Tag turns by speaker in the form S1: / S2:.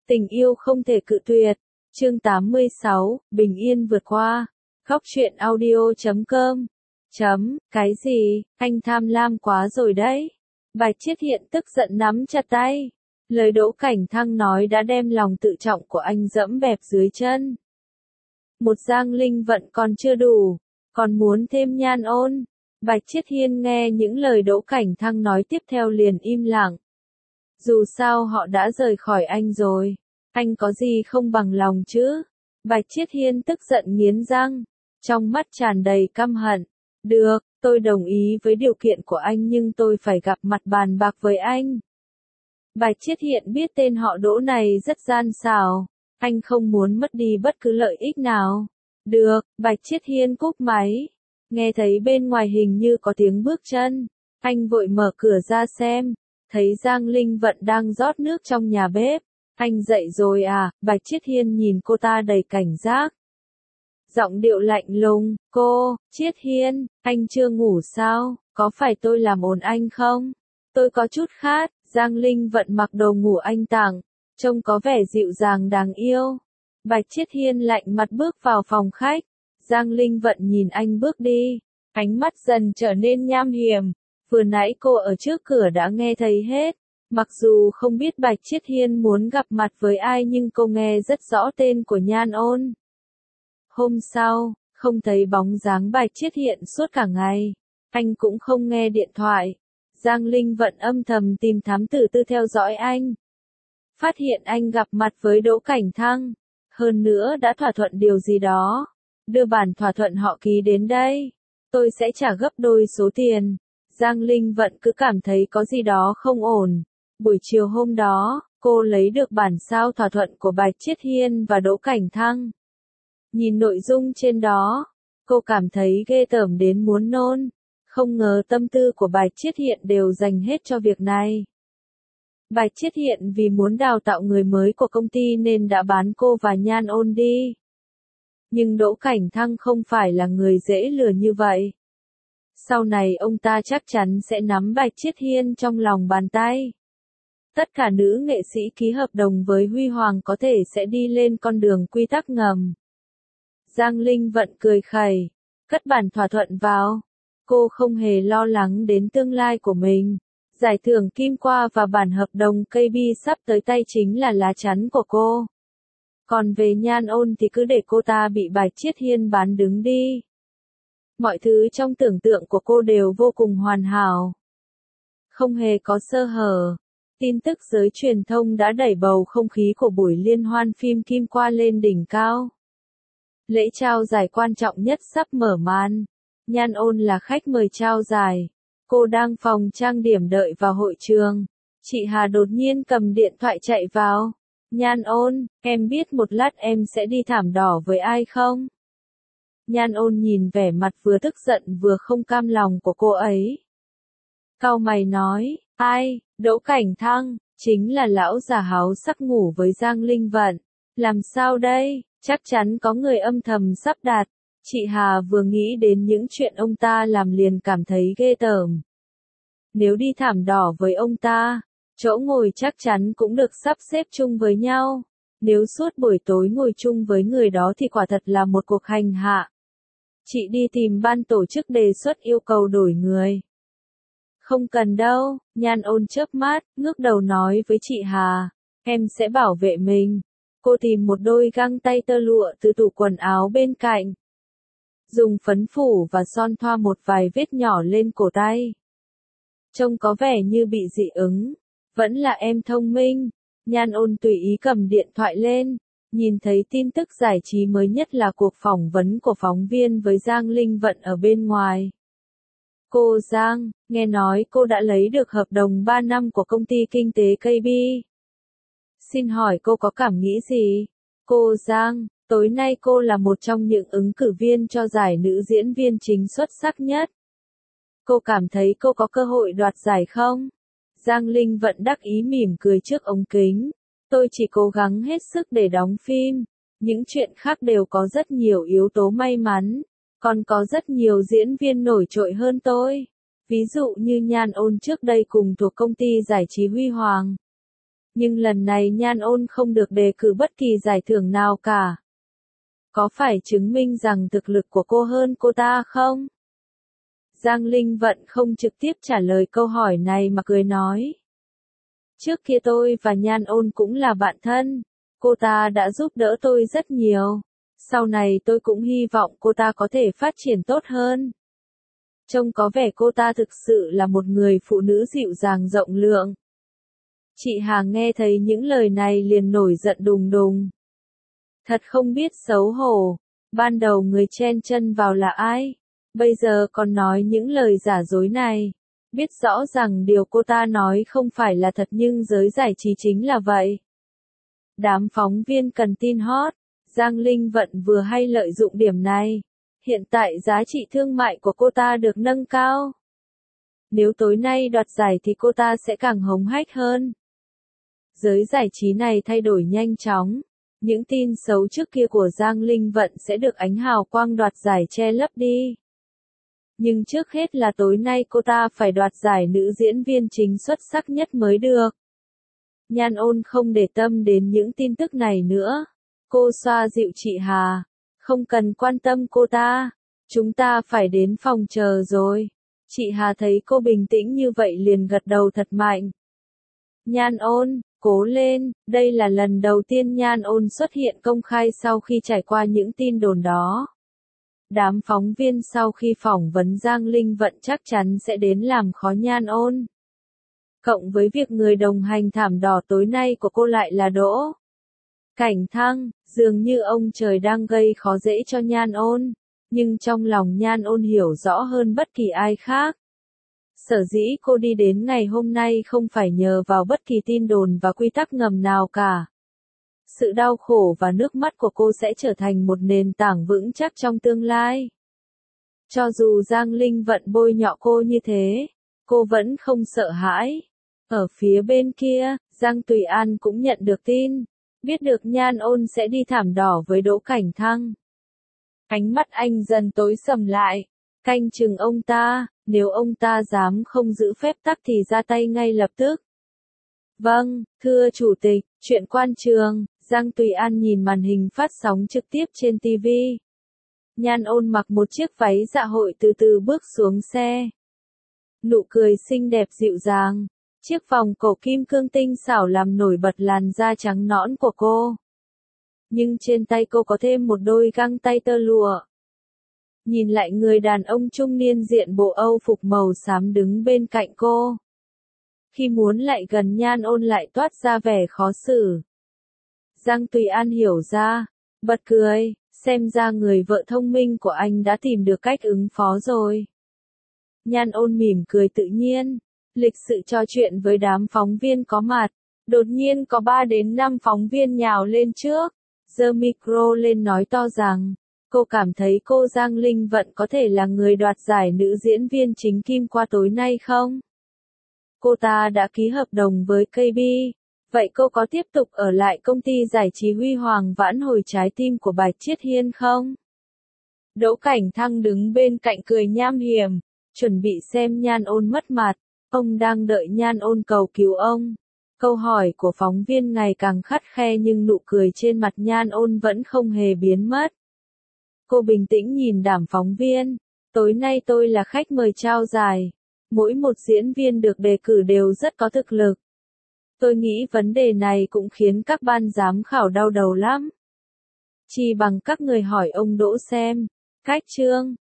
S1: Tình yêu không thể cự tuyệt. Chương 86, Bình yên vượt qua. Góc truyện audio.com. Cái gì, anh tham lam quá rồi đấy. Bạch Chiết Hiện tức giận nắm chặt tay. Lời Đỗ Cảnh Thăng nói đã đem lòng tự trọng của anh dẫm bẹp dưới chân. Một Giang Linh Vận còn chưa đủ, còn muốn thêm Nhan Ôn. Bạch Chiết Hiên nghe những lời Đỗ Cảnh Thăng nói tiếp theo liền im lặng. Dù sao họ đã rời khỏi anh rồi, anh có gì không bằng lòng chứ? Bạch Chiết Hiên tức giận nghiến răng, trong mắt tràn đầy căm hận. Được, tôi đồng ý với điều kiện của anh nhưng tôi phải gặp mặt bàn bạc với anh. Bạch Chiết Hiện biết tên họ Đỗ này rất gian xảo, anh không muốn mất đi bất cứ lợi ích nào. Được, Bạch Chiết Hiên cúp máy. Nghe thấy bên ngoài hình như có tiếng bước chân, anh vội mở cửa ra xem, thấy Giang Linh Vận đang rót nước trong nhà bếp. Anh dậy rồi à? Bạch Chiết Hiên nhìn cô ta đầy cảnh giác. Giọng điệu lạnh lùng, cô, Chiết Hiên, anh chưa ngủ sao? Có phải tôi làm ồn anh không? Tôi có chút khát. Giang Linh Vận mặc đồ ngủ anh tặng, trông có vẻ dịu dàng đáng yêu. Bạch Chiết Hiên lạnh mặt bước vào phòng khách. Giang Linh Vận nhìn anh bước đi, ánh mắt dần trở nên nham hiểm. Vừa nãy cô ở trước cửa đã nghe thấy hết. Mặc dù không biết Bạch Chiết Hiên muốn gặp mặt với ai nhưng cô nghe rất rõ tên của Nhan Ôn. Hôm sau, không thấy bóng dáng Bạch Chiết Hiện suốt cả ngày. Anh cũng không nghe điện thoại. Giang Linh Vận âm thầm tìm thám tử tư theo dõi anh. Phát hiện anh gặp mặt với Đỗ Cảnh Thăng. Hơn nữa đã thỏa thuận điều gì đó. Đưa bản thỏa thuận họ ký đến đây. Tôi sẽ trả gấp đôi số tiền. Giang Linh Vận cứ cảm thấy có gì đó không ổn. Buổi chiều hôm đó, cô lấy được bản sao thỏa thuận của Bạch Chiết Hiên và Đỗ Cảnh Thăng. Nhìn nội dung trên đó, cô cảm thấy ghê tởm đến muốn nôn. Không ngờ tâm tư của Bạch Chiết Hiện đều dành hết cho việc này. Bạch Chiết Hiện vì muốn đào tạo người mới của công ty nên đã bán cô và Nhan Ôn đi. Nhưng Đỗ Cảnh Thăng không phải là người dễ lừa như vậy. Sau này ông ta chắc chắn sẽ nắm Bạch Chiết Hiên trong lòng bàn tay. Tất cả nữ nghệ sĩ ký hợp đồng với Huy Hoàng có thể sẽ đi lên con đường quy tắc ngầm. Giang Linh Vận cười khẩy, cất bản thỏa thuận vào. Cô không hề lo lắng đến tương lai của mình. Giải thưởng Kim Qua và bản hợp đồng KB sắp tới tay chính là lá chắn của cô. Còn về Nhan Ôn thì cứ để cô ta bị Bạch Chiết Hiên bán đứng đi. Mọi thứ trong tưởng tượng của cô đều vô cùng hoàn hảo. Không hề có sơ hở. Tin tức giới truyền thông đã đẩy bầu không khí của buổi liên hoan phim Kim Qua lên đỉnh cao. Lễ trao giải quan trọng nhất sắp mở màn. Nhan Ôn là khách mời trao giải. Cô đang phòng trang điểm đợi vào hội trường. Chị Hà đột nhiên cầm điện thoại chạy vào. Nhan Ôn, em biết một lát em sẽ đi thảm đỏ với ai không? Nhan Ôn nhìn vẻ mặt vừa tức giận vừa không cam lòng của cô ấy. Cau mày nói, ai, Đỗ Cảnh Thăng, chính là lão già háo sắc ngủ với Giang Linh Vận. Làm sao đây, chắc chắn có người âm thầm sắp đặt. Chị Hà vừa nghĩ đến những chuyện ông ta làm liền cảm thấy ghê tởm. Nếu đi thảm đỏ với ông ta, chỗ ngồi chắc chắn cũng được sắp xếp chung với nhau. Nếu suốt buổi tối ngồi chung với người đó thì quả thật là một cuộc hành hạ. Chị đi tìm ban tổ chức đề xuất yêu cầu đổi người. Không cần đâu, Nhan Ôn chớp mắt, ngước đầu nói với chị Hà. Em sẽ bảo vệ mình. Cô tìm một đôi găng tay tơ lụa từ tủ quần áo bên cạnh. Dùng phấn phủ và son thoa một vài vết nhỏ lên cổ tay. Trông có vẻ như bị dị ứng. Vẫn là em thông minh. Nhan Ôn tùy ý cầm điện thoại lên. Nhìn thấy tin tức giải trí mới nhất là cuộc phỏng vấn của phóng viên với Giang Linh Vận ở bên ngoài. Cô Giang, nghe nói cô đã lấy được hợp đồng 3 năm của công ty kinh tế KB. Xin hỏi cô có cảm nghĩ gì? Cô Giang, tối nay cô là một trong những ứng cử viên cho giải nữ diễn viên chính xuất sắc nhất. Cô cảm thấy cô có cơ hội đoạt giải không? Giang Linh Vận đắc ý mỉm cười trước ống kính. Tôi chỉ cố gắng hết sức để đóng phim. Những chuyện khác đều có rất nhiều yếu tố may mắn. Còn có rất nhiều diễn viên nổi trội hơn tôi. Ví dụ như Nhan Ôn trước đây cùng thuộc công ty giải trí Huy Hoàng. Nhưng lần này Nhan Ôn không được đề cử bất kỳ giải thưởng nào cả. Có phải chứng minh rằng thực lực của cô hơn cô ta không? Giang Linh Vận không trực tiếp trả lời câu hỏi này mà cười nói. Trước kia tôi và Nhan Ôn cũng là bạn thân. Cô ta đã giúp đỡ tôi rất nhiều. Sau này tôi cũng hy vọng cô ta có thể phát triển tốt hơn. Trông có vẻ cô ta thực sự là một người phụ nữ dịu dàng rộng lượng. Chị Hà nghe thấy những lời này liền nổi giận đùng đùng. Thật không biết xấu hổ. Ban đầu người chen chân vào là ai? Bây giờ còn nói những lời giả dối này. Biết rõ rằng điều cô ta nói không phải là thật nhưng giới giải trí chính là vậy. Đám phóng viên cần tin hot. Giang Linh Vận vừa hay lợi dụng điểm này. Hiện tại giá trị thương mại của cô ta được nâng cao. Nếu tối nay đoạt giải thì cô ta sẽ càng hống hách hơn. Giới giải trí này thay đổi nhanh chóng. Những tin xấu trước kia của Giang Linh Vận sẽ được ánh hào quang đoạt giải che lấp đi. Nhưng trước hết là tối nay cô ta phải đoạt giải nữ diễn viên chính xuất sắc nhất mới được. Nhan Ôn không để tâm đến những tin tức này nữa. Cô xoa dịu chị Hà. Không cần quan tâm cô ta. Chúng ta phải đến phòng chờ rồi. Chị Hà thấy cô bình tĩnh như vậy liền gật đầu thật mạnh. Nhan Ôn, cố lên, đây là lần đầu tiên Nhan Ôn xuất hiện công khai sau khi trải qua những tin đồn đó. Đám phóng viên sau khi phỏng vấn Giang Linh Vận chắc chắn sẽ đến làm khó Nhan Ôn. Cộng với việc người đồng hành thảm đỏ tối nay của cô lại là Đỗ Cảnh Thăng, dường như ông trời đang gây khó dễ cho Nhan Ôn. Nhưng trong lòng Nhan Ôn hiểu rõ hơn bất kỳ ai khác. Sở dĩ cô đi đến ngày hôm nay không phải nhờ vào bất kỳ tin đồn và quy tắc ngầm nào cả. Sự đau khổ và nước mắt của cô sẽ trở thành một nền tảng vững chắc trong tương lai. Cho dù Giang Linh Vận bôi nhọ cô như thế, cô vẫn không sợ hãi. Ở phía bên kia, Giang Tùy An cũng nhận được tin, biết được Nhan Ôn sẽ đi thảm đỏ với Đỗ Cảnh Thăng. Ánh mắt anh dần tối sầm lại, canh chừng ông ta, nếu ông ta dám không giữ phép tắc thì ra tay ngay lập tức. Vâng, thưa Chủ tịch, chuyện quan trường. Giang Tùy An nhìn màn hình phát sóng trực tiếp trên TV. Nhan Ôn mặc một chiếc váy dạ hội từ từ bước xuống xe. Nụ cười xinh đẹp dịu dàng. Chiếc vòng cổ kim cương tinh xảo làm nổi bật làn da trắng nõn của cô. Nhưng trên tay cô có thêm một đôi găng tay tơ lụa. Nhìn lại người đàn ông trung niên diện bộ Âu phục màu xám đứng bên cạnh cô. Khi muốn lại gần Nhan Ôn lại toát ra vẻ khó xử. Giang Tùy An hiểu ra, bật cười, xem ra người vợ thông minh của anh đã tìm được cách ứng phó rồi. Nhan Ôn mỉm cười tự nhiên, lịch sự trò chuyện với đám phóng viên có mặt. Đột nhiên có 3 đến 5 phóng viên nhào lên trước, giơ micro lên nói to rằng, cô cảm thấy cô Giang Linh Vận có thể là người đoạt giải nữ diễn viên chính kim qua tối nay không? Cô ta đã ký hợp đồng với KB. Vậy cô có tiếp tục ở lại công ty giải trí huy hoàng vãn hồi trái tim của Bạch Chiết Hiên không? Đỗ Cảnh Thăng đứng bên cạnh cười nham hiểm, chuẩn bị xem Nhan Ôn mất mặt. Ông đang đợi Nhan Ôn cầu cứu ông. Câu hỏi của phóng viên ngày càng khắt khe nhưng nụ cười trên mặt Nhan Ôn vẫn không hề biến mất. Cô bình tĩnh nhìn đám phóng viên. Tối nay tôi là khách mời trao giải. Mỗi một diễn viên được đề cử đều rất có thực lực. Tôi nghĩ vấn đề này cũng khiến các ban giám khảo đau đầu lắm. Chỉ bằng các người hỏi ông Đỗ xem. Cách chương